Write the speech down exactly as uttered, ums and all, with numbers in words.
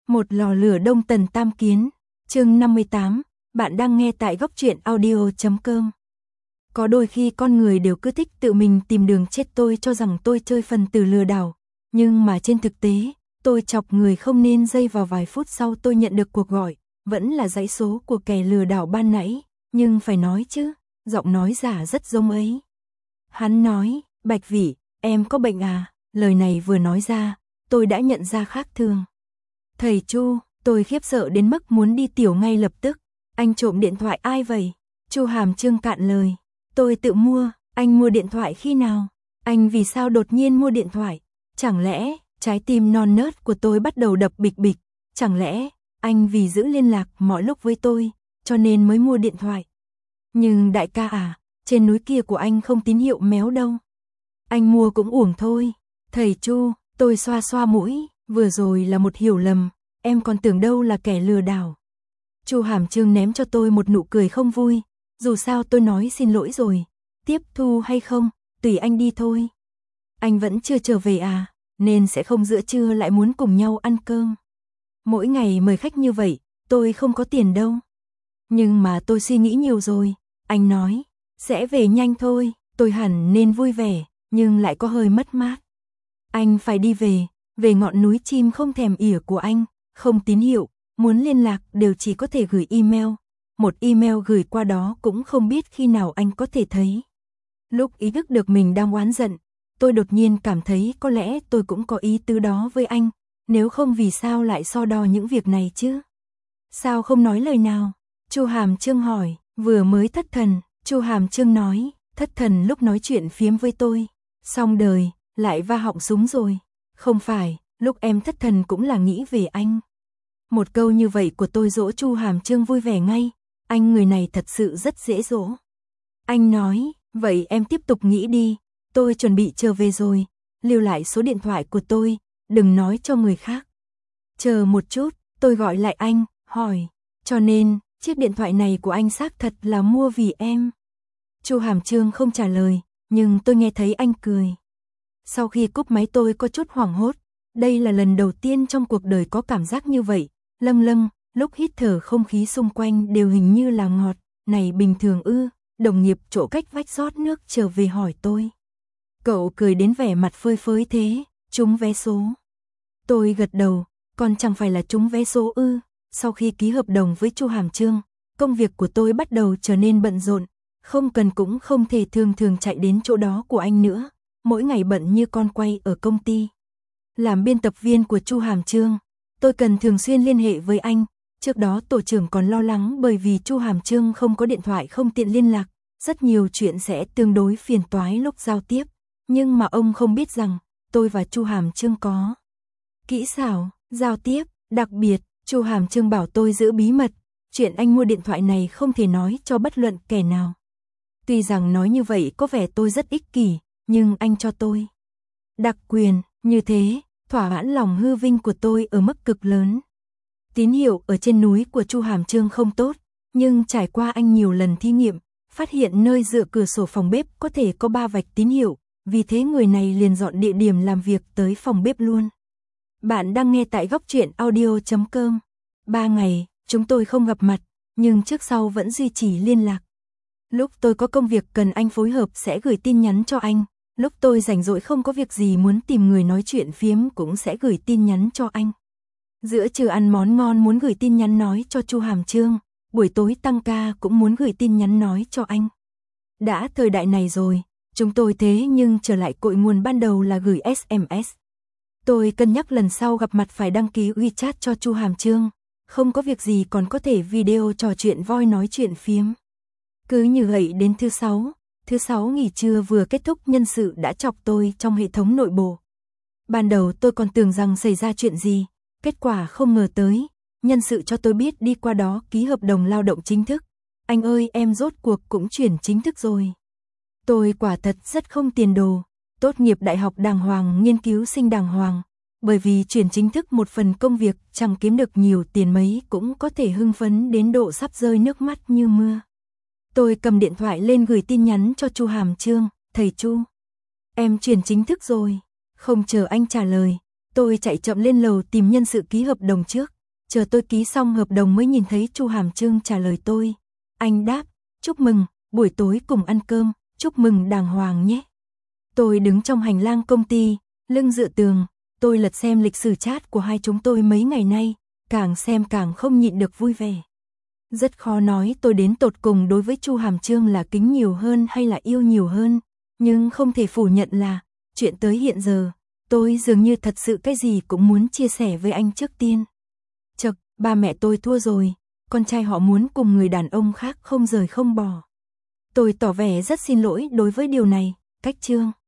Một lò lửa đông tần tam kiến, chương năm mươi tám, bạn đang nghe tại góc truyện audio chấm com. Có đôi khi con người đều cứ thích tự mình tìm đường chết, tôi cho rằng tôi chơi phần tử lừa đảo, nhưng mà trên thực tế, tôi chọc người không nên dây vào. Vài phút sau tôi nhận được cuộc gọi, vẫn là dãy số của kẻ lừa đảo ban nãy, nhưng phải nói chứ, giọng nói giả rất giống ấy. Hắn nói, Bạch Vĩ, em có bệnh à? Lời này vừa nói ra, tôi đã nhận ra khác thường. Thầy Chu, tôi khiếp sợ đến mức muốn đi tiểu ngay lập tức. Anh trộm điện thoại ai vậy? Chu Hàm Trương cạn lời. Tôi tự mua. Anh mua điện thoại khi nào? Anh vì sao đột nhiên mua điện thoại? Chẳng lẽ, trái tim non nớt của tôi bắt đầu đập bịch bịch? Chẳng lẽ, anh vì giữ liên lạc mọi lúc với tôi, cho nên mới mua điện thoại? Nhưng đại ca à, trên núi kia của anh không tín hiệu méo đâu. Anh mua cũng uổng thôi. Thầy Chu, tôi xoa xoa mũi, vừa rồi là một hiểu lầm, em còn tưởng đâu là kẻ lừa đảo. Chu Hàm Trương ném cho tôi một nụ cười không vui, dù sao tôi nói xin lỗi rồi, tiếp thu hay không, tùy anh đi thôi. Anh vẫn chưa trở về à, nên sẽ không giữa trưa lại muốn cùng nhau ăn cơm. Mỗi ngày mời khách như vậy, tôi không có tiền đâu. Nhưng mà tôi suy nghĩ nhiều rồi, anh nói, sẽ về nhanh thôi, tôi hẳn nên vui vẻ, nhưng lại có hơi mất mát. Anh phải đi về, về ngọn núi chim không thèm ỉa của anh, không tín hiệu, muốn liên lạc đều chỉ có thể gửi email, một email gửi qua đó cũng không biết khi nào anh có thể thấy. Lúc ý thức được mình đang oán giận, tôi đột nhiên cảm thấy có lẽ tôi cũng có ý tứ đó với anh, nếu không vì sao lại so đo những việc này chứ? Sao không nói lời nào? Chu Hàm Trương hỏi, vừa mới thất thần, Chu Hàm Trương nói, thất thần lúc nói chuyện phiếm với tôi, xong đời, lại va họng súng rồi. Không phải, lúc em thất thần cũng là nghĩ về anh. Một câu như vậy của tôi dỗ Chu Hàm Trương vui vẻ ngay, anh người này thật sự rất dễ dỗ. Anh nói, vậy em tiếp tục nghĩ đi, tôi chuẩn bị trở về rồi, lưu lại số điện thoại của tôi, đừng nói cho người khác. Chờ một chút, tôi gọi lại anh, hỏi, cho nên, chiếc điện thoại này của anh xác thật là mua vì em. Chu Hàm Trương không trả lời, nhưng tôi nghe thấy anh cười. Sau khi cúp máy tôi có chút hoảng hốt, đây là lần đầu tiên trong cuộc đời có cảm giác như vậy, lâng lâng, lúc hít thở không khí xung quanh đều hình như là ngọt, này bình thường ư? Đồng nghiệp chỗ cách vách rót nước trở về hỏi tôi. Cậu cười đến vẻ mặt phơi phới thế, trúng vé số. Tôi gật đầu, còn chẳng phải là trúng vé số ư? Sau khi ký hợp đồng với Chu Hàm Trương, công việc của tôi bắt đầu trở nên bận rộn, không cần cũng không thể thường thường chạy đến chỗ đó của anh nữa. Mỗi ngày bận như con quay ở công ty. Làm biên tập viên của Chu Hàm Trương, tôi cần thường xuyên liên hệ với anh. Trước đó tổ trưởng còn lo lắng bởi vì Chu Hàm Trương không có điện thoại không tiện liên lạc, rất nhiều chuyện sẽ tương đối phiền toái lúc giao tiếp. Nhưng mà ông không biết rằng, tôi và Chu Hàm Trương có kỹ xảo, giao tiếp, đặc biệt, Chu Hàm Trương bảo tôi giữ bí mật, chuyện anh mua điện thoại này không thể nói cho bất luận kẻ nào. Tuy rằng nói như vậy có vẻ tôi rất ích kỷ, nhưng anh cho tôi đặc quyền, như thế, thỏa mãn lòng hư vinh của tôi ở mức cực lớn. Tín hiệu ở trên núi của Chu Hàm Trương không tốt, nhưng trải qua anh nhiều lần thí nghiệm, phát hiện nơi dựa cửa sổ phòng bếp có thể có ba vạch tín hiệu, vì thế người này liền dọn địa điểm làm việc tới phòng bếp luôn. Bạn đang nghe tại góc truyện audio chấm com. Ba ngày, chúng tôi không gặp mặt, nhưng trước sau vẫn duy trì liên lạc. Lúc tôi có công việc cần anh phối hợp sẽ gửi tin nhắn cho anh. Lúc tôi rảnh rỗi không có việc gì muốn tìm người nói chuyện phiếm cũng sẽ gửi tin nhắn cho anh. Giữa trưa ăn món ngon muốn gửi tin nhắn nói cho Chu Hàm Trương, buổi tối tăng ca cũng muốn gửi tin nhắn nói cho anh. Đã thời đại này rồi, chúng tôi thế nhưng trở lại cội nguồn ban đầu là gửi ét em ét. Tôi cân nhắc lần sau gặp mặt phải đăng ký WeChat cho Chu Hàm Trương, không có việc gì còn có thể video trò chuyện voice nói chuyện phiếm. Cứ như vậy đến thứ sáu. Thứ sáu nghỉ trưa vừa kết thúc nhân sự đã chọc tôi trong hệ thống nội bộ. Ban đầu tôi còn tưởng rằng xảy ra chuyện gì, kết quả không ngờ tới, nhân sự cho tôi biết đi qua đó ký hợp đồng lao động chính thức. Anh ơi em rốt cuộc cũng chuyển chính thức rồi. Tôi quả thật rất không tiền đồ, tốt nghiệp đại học đàng hoàng nghiên cứu sinh đàng hoàng, bởi vì chuyển chính thức một phần công việc chẳng kiếm được nhiều tiền mấy cũng có thể hưng phấn đến độ sắp rơi nước mắt như mưa. Tôi cầm điện thoại lên gửi tin nhắn cho Chu Hàm Trương, thầy Chu. Em chuyển chính thức rồi. Không chờ anh trả lời, tôi chạy chậm lên lầu tìm nhân sự ký hợp đồng trước, chờ tôi ký xong hợp đồng mới nhìn thấy Chu Hàm Trương trả lời tôi. Anh đáp, chúc mừng, buổi tối cùng ăn cơm, chúc mừng đàng hoàng nhé. Tôi đứng trong hành lang công ty, lưng dựa tường, tôi lật xem lịch sử chat của hai chúng tôi mấy ngày nay, càng xem càng không nhịn được vui vẻ. Rất khó nói tôi đến tột cùng đối với Chu Hàm Trương là kính nhiều hơn hay là yêu nhiều hơn, nhưng không thể phủ nhận là, chuyện tới hiện giờ, tôi dường như thật sự cái gì cũng muốn chia sẻ với anh trước tiên. Chật, ba mẹ tôi thua rồi, con trai họ muốn cùng người đàn ông khác không rời không bỏ. Tôi tỏ vẻ rất xin lỗi đối với điều này, cách chương.